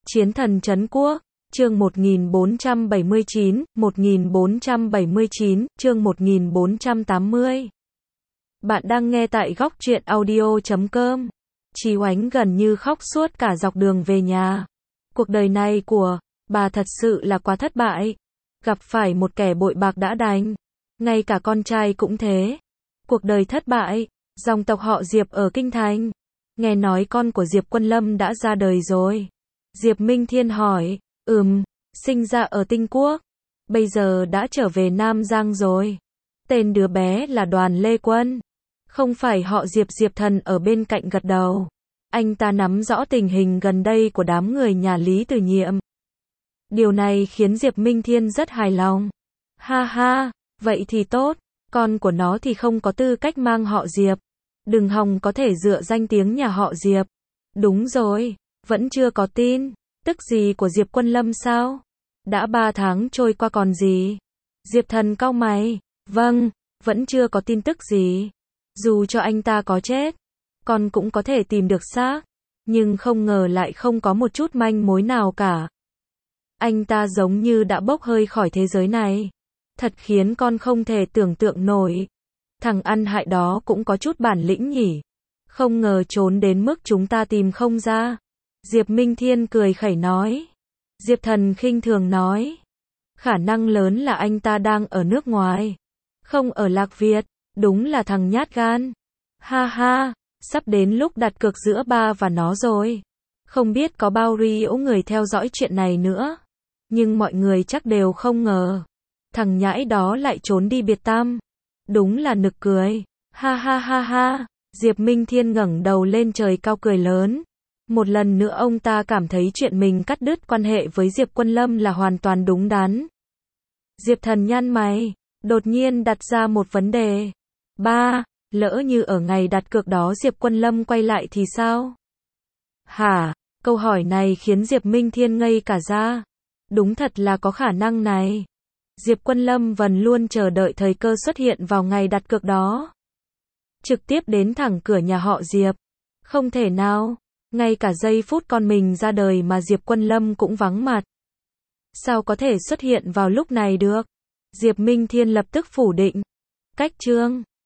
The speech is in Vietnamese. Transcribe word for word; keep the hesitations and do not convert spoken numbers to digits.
Chiến thần trấn quốc, chương một nghìn bốn trăm bảy mươi chín, một nghìn bốn trăm bảy mươi chín, chương một nghìn bốn trăm tám mươi. Bạn đang nghe tại góc truyện audio chấm com. Chí Oánh gần như khóc suốt cả dọc đường về nhà. Cuộc đời này của bà thật sự là quá thất bại. Gặp phải một kẻ bội bạc đã đành. Ngay cả con trai cũng thế. Cuộc đời thất bại. Dòng tộc họ Diệp ở Kinh Thành. Nghe nói con của Diệp Quân Lâm đã ra đời rồi. Diệp Minh Thiên hỏi, ừm, sinh ra ở Tinh Quốc. Bây giờ đã trở về Nam Giang rồi. Tên đứa bé là Đoàn Lê Quân. Không phải họ Diệp Diệp Thần ở bên cạnh gật đầu. Anh ta nắm rõ tình hình gần đây của đám người nhà Lý Từ Nhiệm. Điều này khiến Diệp Minh Thiên rất hài lòng. Ha ha, vậy thì tốt. Con của nó thì không có tư cách mang họ Diệp. Đừng hòng có thể dựa danh tiếng nhà họ Diệp. Đúng rồi, vẫn chưa có tin tức gì của Diệp Quân Lâm sao? Đã ba tháng trôi qua còn gì? Diệp Thần cau mày. Vâng, vẫn chưa có tin tức gì. Dù cho anh ta có chết, con cũng có thể tìm được xác. Nhưng không ngờ lại không có một chút manh mối nào cả. Anh ta giống như đã bốc hơi khỏi thế giới này. Thật khiến con không thể tưởng tượng nổi. Thằng ăn hại đó cũng có chút bản lĩnh nhỉ. Không ngờ trốn đến mức chúng ta tìm không ra. Diệp Minh Thiên cười khẩy nói. Diệp Thần khinh thường nói. Khả năng lớn là anh ta đang ở nước ngoài. Không ở Lạc Việt. Đúng là thằng nhát gan. Ha ha, sắp đến lúc đặt cược giữa ba và nó rồi. Không biết có bao nhiêu người theo dõi chuyện này nữa. Nhưng mọi người chắc đều không ngờ. Thằng nhãi đó lại trốn đi biệt tăm. Đúng là nực cười. Ha ha ha ha. Diệp Minh Thiên ngẩng đầu lên trời cao cười lớn. Một lần nữa ông ta cảm thấy chuyện mình cắt đứt quan hệ với Diệp Quân Lâm là hoàn toàn đúng đắn. Diệp Thần nhăn mày, đột nhiên đặt ra một vấn đề. Ba, lỡ như ở ngày đặt cược đó Diệp Quân Lâm quay lại thì sao? Hả? Câu hỏi này khiến Diệp Minh Thiên ngây cả ra. Đúng thật là có khả năng này. Diệp Quân Lâm vẫn luôn chờ đợi thời cơ xuất hiện vào ngày đặt cược đó. Trực tiếp đến thẳng cửa nhà họ Diệp. Không thể nào. Ngay cả giây phút con mình ra đời mà Diệp Quân Lâm cũng vắng mặt. Sao có thể xuất hiện vào lúc này được? Diệp Minh Thiên lập tức phủ định. Cách chương